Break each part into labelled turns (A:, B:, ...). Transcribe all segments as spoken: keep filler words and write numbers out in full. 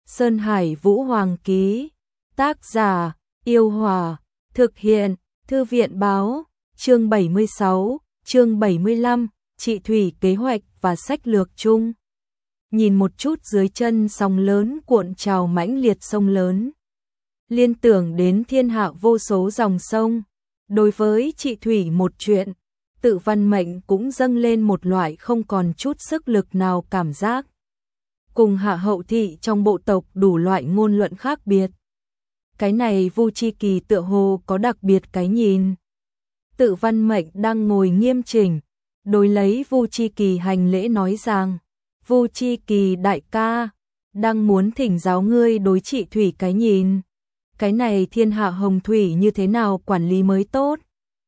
A: Sơn Hải Vũ Hoàng ký. Tác giả: Yêu Hòa. Thực hiện: Thư viện báo. Chương bảy mươi sáu, chương bảy mươi lăm, Chị Thủy kế hoạch và sách lược chung. Nhìn một chút dưới chân sóng lớn cuộn trào mãnh liệt sông lớn, liên tưởng đến thiên hạ vô số dòng sông. Đối với chị Thủy một chuyện, Tự Văn Mệnh cũng dâng lên một loại không còn chút sức lực nào cảm giác. Cùng Hạ Hậu Thị trong bộ tộc đủ loại ngôn luận khác biệt. Cái này Vu Chi Kỳ tựa hồ có đặc biệt cái nhìn. Tự Văn Mệnh đang ngồi nghiêm chỉnh, đối lấy Vu Chi Kỳ hành lễ nói rằng: Vu Chi Kỳ đại ca, đang muốn thỉnh giáo ngươi đối chị Thủy cái nhìn. Cái này thiên hạ hồng thủy như thế nào quản lý mới tốt?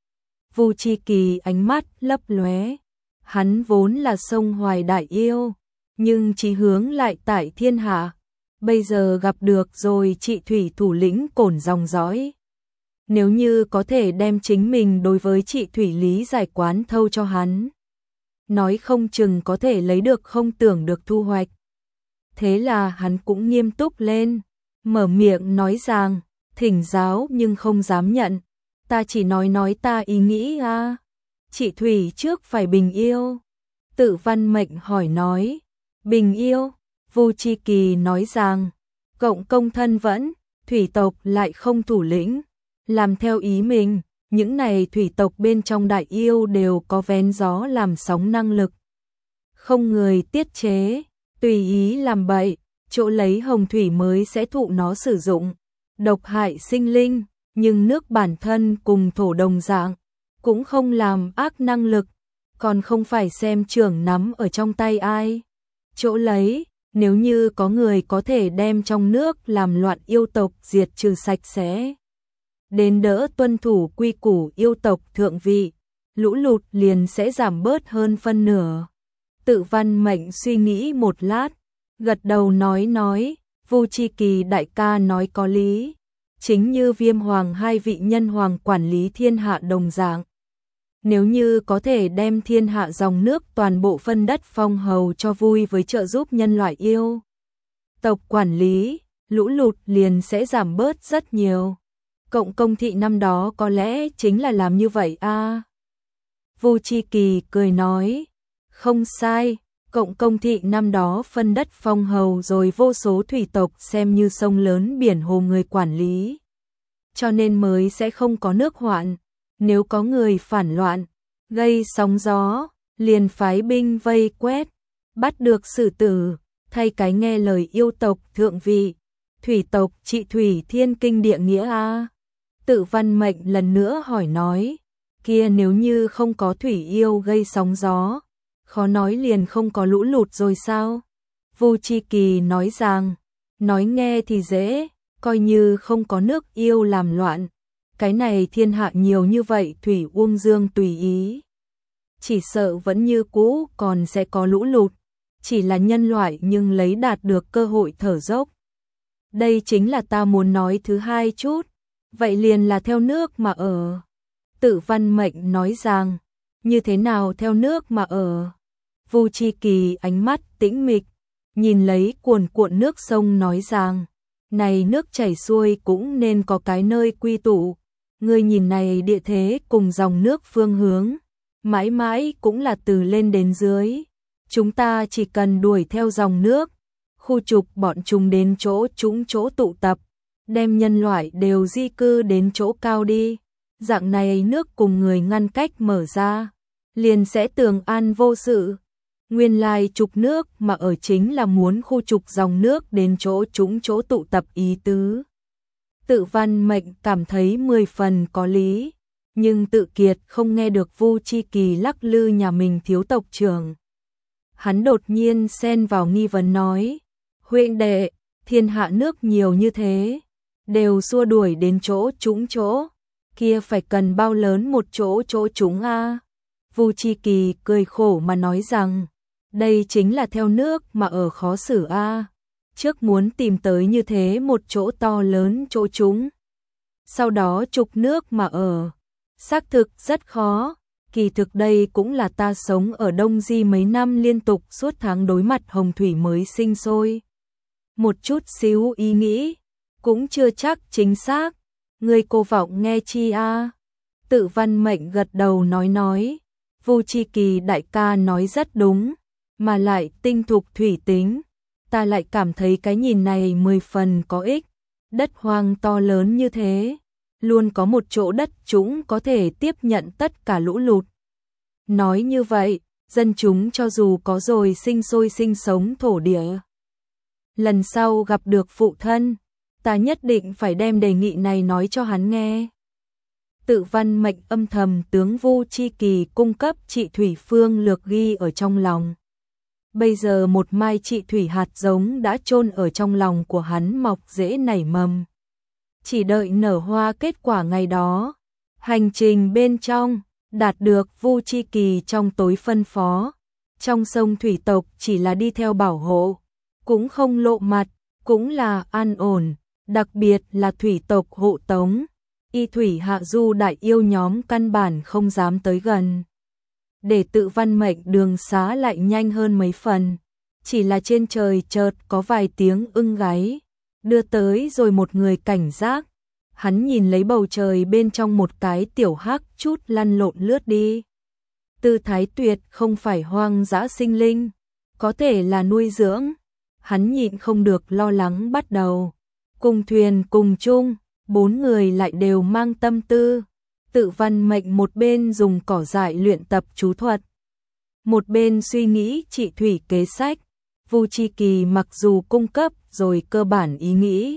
A: Vu Chi Kỳ ánh mắt lấp lóe. Hắn vốn là sông Hoài đại yêu, nhưng chí hướng lại tại thiên hạ. Bây giờ gặp được rồi chị Thủy thủ lĩnh cổn dòng dõi. Nếu như có thể đem chính mình đối với chị Thủy lý giải quán thâu cho hắn, nói không chừng có thể lấy được không tưởng được thu hoạch. Thế là hắn cũng nghiêm túc lên, mở miệng nói rằng: thỉnh giáo nhưng không dám nhận, ta chỉ nói nói ta ý nghĩ a. À. Chị Thủy trước phải bình yêu. Tự Văn Mệnh hỏi nói. Bình yêu? Vu Chi Kỳ nói rằng: cộng công thân vẫn, thủy tộc lại không thủ lĩnh, làm theo ý mình. Những này thủy tộc bên trong đại yêu đều có vén gió làm sóng năng lực, không người tiết chế, tùy ý làm bậy, chỗ lấy hồng thủy mới sẽ thụ nó sử dụng, độc hại sinh linh. Nhưng nước bản thân cùng thổ đồng dạng, cũng không làm ác năng lực, còn không phải xem trưởng nắm ở trong tay ai. Chỗ lấy, nếu như có người có thể đem trong nước làm loạn yêu tộc diệt trừ sạch sẽ, đến đỡ tuân thủ quy củ yêu tộc thượng vị, lũ lụt liền sẽ giảm bớt hơn phân nửa. Tự Văn Mệnh suy nghĩ một lát, gật đầu nói nói: Vu Chi Kỳ đại ca nói có lý, chính như Viêm Hoàng hai vị nhân hoàng quản lý thiên hạ đồng dạng. Nếu như có thể đem thiên hạ dòng nước toàn bộ phân đất phong hầu cho vui với trợ giúp nhân loại yêu tộc quản lý, lũ lụt liền sẽ giảm bớt rất nhiều. Cộng công thị năm đó có lẽ chính là làm như vậy a. À. Vu Chi Kỳ cười nói: không sai, cộng công thị năm đó phân đất phong hầu rồi vô số thủy tộc xem như sông lớn biển hồ người quản lý, cho nên mới sẽ không có nước hoạn. Nếu có người phản loạn, gây sóng gió, liền phái binh vây quét, bắt được xử tử, thay cái nghe lời yêu tộc thượng vị. Thủy tộc chị Thủy thiên kinh địa nghĩa a. À. Tự Văn Mệnh lần nữa hỏi nói: kia nếu như không có thủy yêu gây sóng gió, khó nói liền không có lũ lụt rồi sao? Vu Chi Kỳ nói rằng: nói nghe thì dễ, coi như không có nước yêu làm loạn, cái này thiên hạ nhiều như vậy thủy uông dương tùy ý, chỉ sợ vẫn như cũ còn sẽ có lũ lụt, chỉ là nhân loại nhưng lấy đạt được cơ hội thở dốc. Đây chính là ta muốn nói thứ hai chút, vậy liền là theo nước mà ở. Tự Văn Mệnh nói rằng: như thế nào theo nước mà ở? Vu Chi Kỳ ánh mắt tĩnh mịch, nhìn lấy cuồn cuộn nước sông nói rằng: này nước chảy xuôi cũng nên có cái nơi quy tụ. Ngươi nhìn này địa thế cùng dòng nước phương hướng, mãi mãi cũng là từ lên đến dưới. Chúng ta chỉ cần đuổi theo dòng nước, khu trục bọn chúng đến chỗ chúng chỗ tụ tập, đem nhân loại đều di cư đến chỗ cao đi. Dạng này nước cùng người ngăn cách mở ra, liền sẽ tường an vô sự. Nguyên lai trục nước mà ở chính là muốn khu trục dòng nước đến chỗ chúng chỗ tụ tập ý tứ. Tự Văn Mệnh cảm thấy mười phần có lý, nhưng Tự Kiệt không nghe được Vu Chi Kỳ lắc lư nhà mình thiếu tộc trưởng. Hắn đột nhiên xen vào nghi vấn nói: huynh đệ, thiên hạ nước nhiều như thế, đều xua đuổi đến chỗ chúng chỗ, kia phải cần bao lớn một chỗ chỗ chúng a? À? Vu Chi Kỳ cười khổ mà nói rằng: đây chính là theo nước mà ở khó xử a. À. Trước muốn tìm tới như thế một chỗ to lớn chỗ chúng, sau đó trục nước mà ở, xác thực rất khó. Kỳ thực đây cũng là ta sống ở Đông Di mấy năm liên tục suốt tháng đối mặt hồng thủy mới sinh sôi. một chút xíu ý nghĩ, cũng chưa chắc chính xác, người cô vọng nghe chi a? Tự Văn Mệnh gật đầu nói nói, Vu Chi Kỳ đại ca nói rất đúng, mà lại tinh thục thủy tính, ta lại cảm thấy cái nhìn này mười phần có ích, đất hoang to lớn như thế, luôn có một chỗ đất trũng có thể tiếp nhận tất cả lũ lụt. Nói như vậy, dân chúng cho dù có rồi sinh sôi sinh sống thổ địa. Lần sau gặp được phụ thân, ta nhất định phải đem đề nghị này nói cho hắn nghe. Tự Văn Mệnh âm thầm tướng Vu Chi Kỳ cung cấp trị thủy phương lược ghi ở trong lòng. Bây giờ một mai trị thủy hạt giống đã chôn ở trong lòng của hắn mọc rễ nảy mầm. Chỉ đợi nở hoa kết quả ngày đó. Hành trình bên trong, đạt được Vu Chi Kỳ trong tối phân phó. Trong sông thủy tộc chỉ là đi theo bảo hộ, cũng không lộ mặt, cũng là an ổn, đặc biệt là thủy tộc hộ tống. Y thủy hạ du đại yêu nhóm căn bản không dám tới gần. Để Tự Văn Mệnh đường xá lại nhanh hơn mấy phần. Chỉ là trên trời chợt có vài tiếng ưng gáy, đưa tới rồi một người cảnh giác. Hắn nhìn lấy bầu trời bên trong một cái tiểu hắc chút lăn lộn lướt đi. Tư thái tuyệt không phải hoang dã sinh linh, có thể là nuôi dưỡng. Hắn nhịn không được lo lắng bắt đầu. Cùng thuyền cùng chung, bốn người lại đều mang tâm tư. Tự Văn Mệnh một bên dùng cỏ dại luyện tập chú thuật, một bên suy nghĩ trị thủy kế sách. Vu Chi Kỳ mặc dù cung cấp rồi cơ bản ý nghĩ,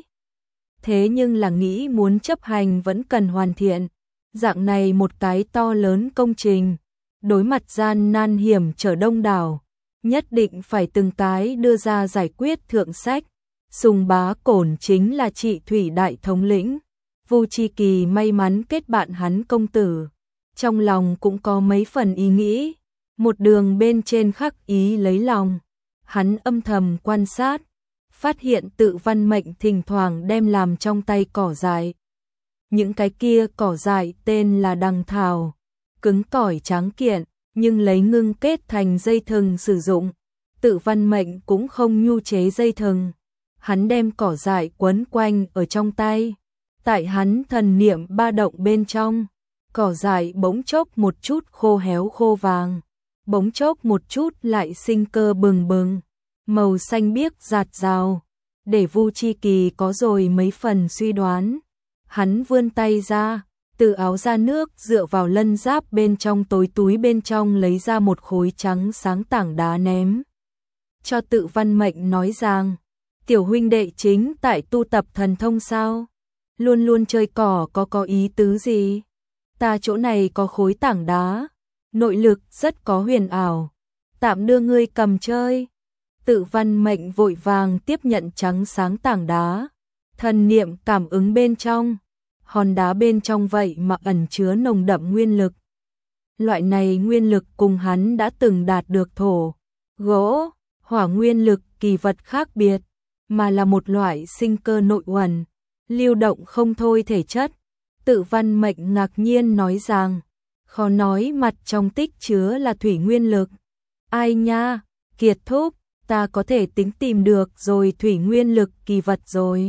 A: thế nhưng là nghĩ muốn chấp hành vẫn cần hoàn thiện. Dạng này một cái to lớn công trình, đối mặt gian nan hiểm trở đông đảo, nhất định phải từng cái đưa ra giải quyết thượng sách. Sùng Bá Cổn chính là trị thủy đại thống lĩnh. Vu Chi Kỳ may mắn kết bạn hắn công tử, trong lòng cũng có mấy phần ý nghĩ, một đường bên trên khắc ý lấy lòng. Hắn âm thầm quan sát, phát hiện Tự Văn Mệnh thỉnh thoảng đem làm trong tay cỏ dại. Những cái kia cỏ dại tên là đằng thảo, cứng cỏi tráng kiện, nhưng lấy ngưng kết thành dây thừng sử dụng. Tự Văn Mệnh cũng không nhu chế dây thừng, hắn đem cỏ dại quấn quanh ở trong tay. Tại hắn thần niệm ba động bên trong, cỏ dại bỗng chốc một chút khô héo khô vàng, bỗng chốc một chút lại sinh cơ bừng bừng, màu xanh biếc rạt rào, để Vu Chi Kỳ có rồi mấy phần suy đoán. Hắn vươn tay ra, từ áo ra nước dựa vào lân giáp bên trong tối túi bên trong lấy ra một khối trắng sáng tảng đá ném cho Tự Văn Mệnh, nói rằng, tiểu huynh đệ chính tại tu tập thần thông sao? Luôn luôn chơi cỏ có có ý tứ gì? Ta chỗ này có khối tảng đá, nội lực rất có huyền ảo, tạm đưa ngươi cầm chơi. Tự Văn Mệnh vội vàng tiếp nhận trắng sáng tảng đá, thần niệm cảm ứng bên trong, hòn đá bên trong vậy mà ẩn chứa nồng đậm nguyên lực. Loại này nguyên lực cùng hắn đã từng đạt được thổ, gỗ, hỏa nguyên lực kỳ vật khác biệt, mà là một loại sinh cơ nội uẩn, lưu động không thôi thể chất. Tự Văn Mệnh ngạc nhiên nói rằng, khó nói mặt trong tích chứa là thủy nguyên lực. Ai nha, Kiệt thúc, ta có thể tính tìm được rồi thủy nguyên lực kỳ vật rồi.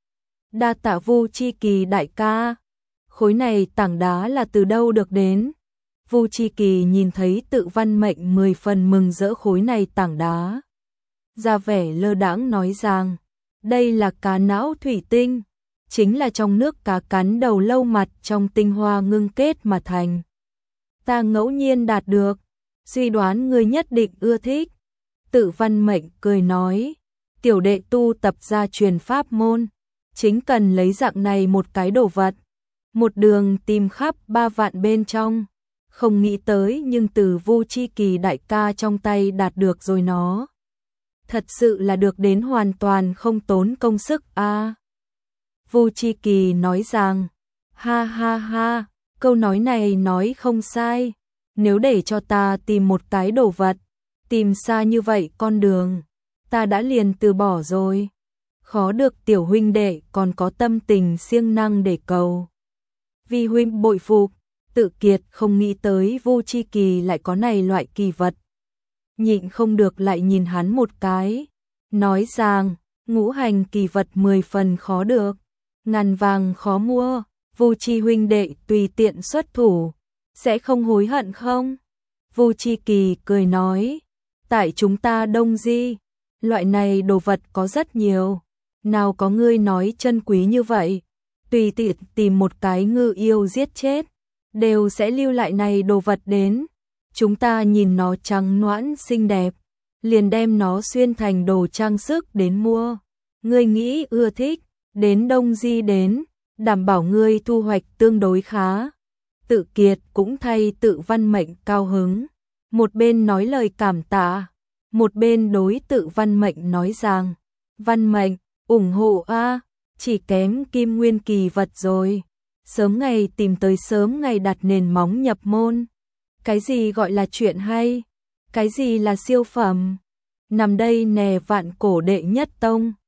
A: Đa tạ Vu Chi Kỳ đại ca, khối này tảng đá là từ đâu được đến? Vu Chi Kỳ nhìn thấy Tự Văn Mệnh mười phần mừng rỡ khối này tảng đá, ra vẻ lơ đãng nói rằng, đây là cá não thủy tinh, chính là trong nước cá cắn đầu lâu mặt trong tinh hoa ngưng kết mà thành. Ta ngẫu nhiên đạt được, suy đoán ngươi nhất định ưa thích. Tự Văn Mệnh cười nói, tiểu đệ tu tập ra truyền pháp môn, chính cần lấy dạng này một cái đồ vật. Một đường tìm khắp ba vạn bên trong, không nghĩ tới nhưng từ Vu Chi Kỳ đại ca trong tay đạt được rồi nó. Thật sự là được đến hoàn toàn không tốn công sức a. À. Vu Chi Kỳ nói rằng, ha ha ha, câu nói này nói không sai, nếu để cho ta tìm một cái đồ vật, tìm xa như vậy con đường, ta đã liền từ bỏ rồi. Khó được tiểu huynh đệ còn có tâm tình siêng năng để cầu. Vi huynh bội phục. Tự Kiệt không nghĩ tới Vu Chi Kỳ lại có này loại kỳ vật. Nhịn không được lại nhìn hắn một cái, nói rằng, ngũ hành kỳ vật mười phần khó được, ngàn vàng khó mua, Vu Chi huynh đệ tùy tiện xuất thủ, sẽ không hối hận không? Vu Chi Kỳ cười nói, tại chúng ta Đông Di, loại này đồ vật có rất nhiều, nào có ngươi nói chân quý như vậy, tùy tiện tìm một cái ngư yêu giết chết, đều sẽ lưu lại này đồ vật đến, chúng ta nhìn nó trắng nõn xinh đẹp, liền đem nó xuyên thành đồ trang sức đến mua, ngươi nghĩ ưa thích, đến Đông Di đến, đảm bảo ngươi thu hoạch tương đối khá. Tự Kiệt cũng thay Tự Văn Mệnh cao hứng, một bên nói lời cảm tạ, một bên đối Tự Văn Mệnh nói rằng, Văn Mệnh, ủng hộ a, chỉ kém kim nguyên kỳ vật rồi, sớm ngày tìm tới sớm ngày đặt nền móng nhập môn. Cái gì gọi là chuyện hay? Cái gì là siêu phẩm? Nằm đây nè vạn cổ đệ nhất tông,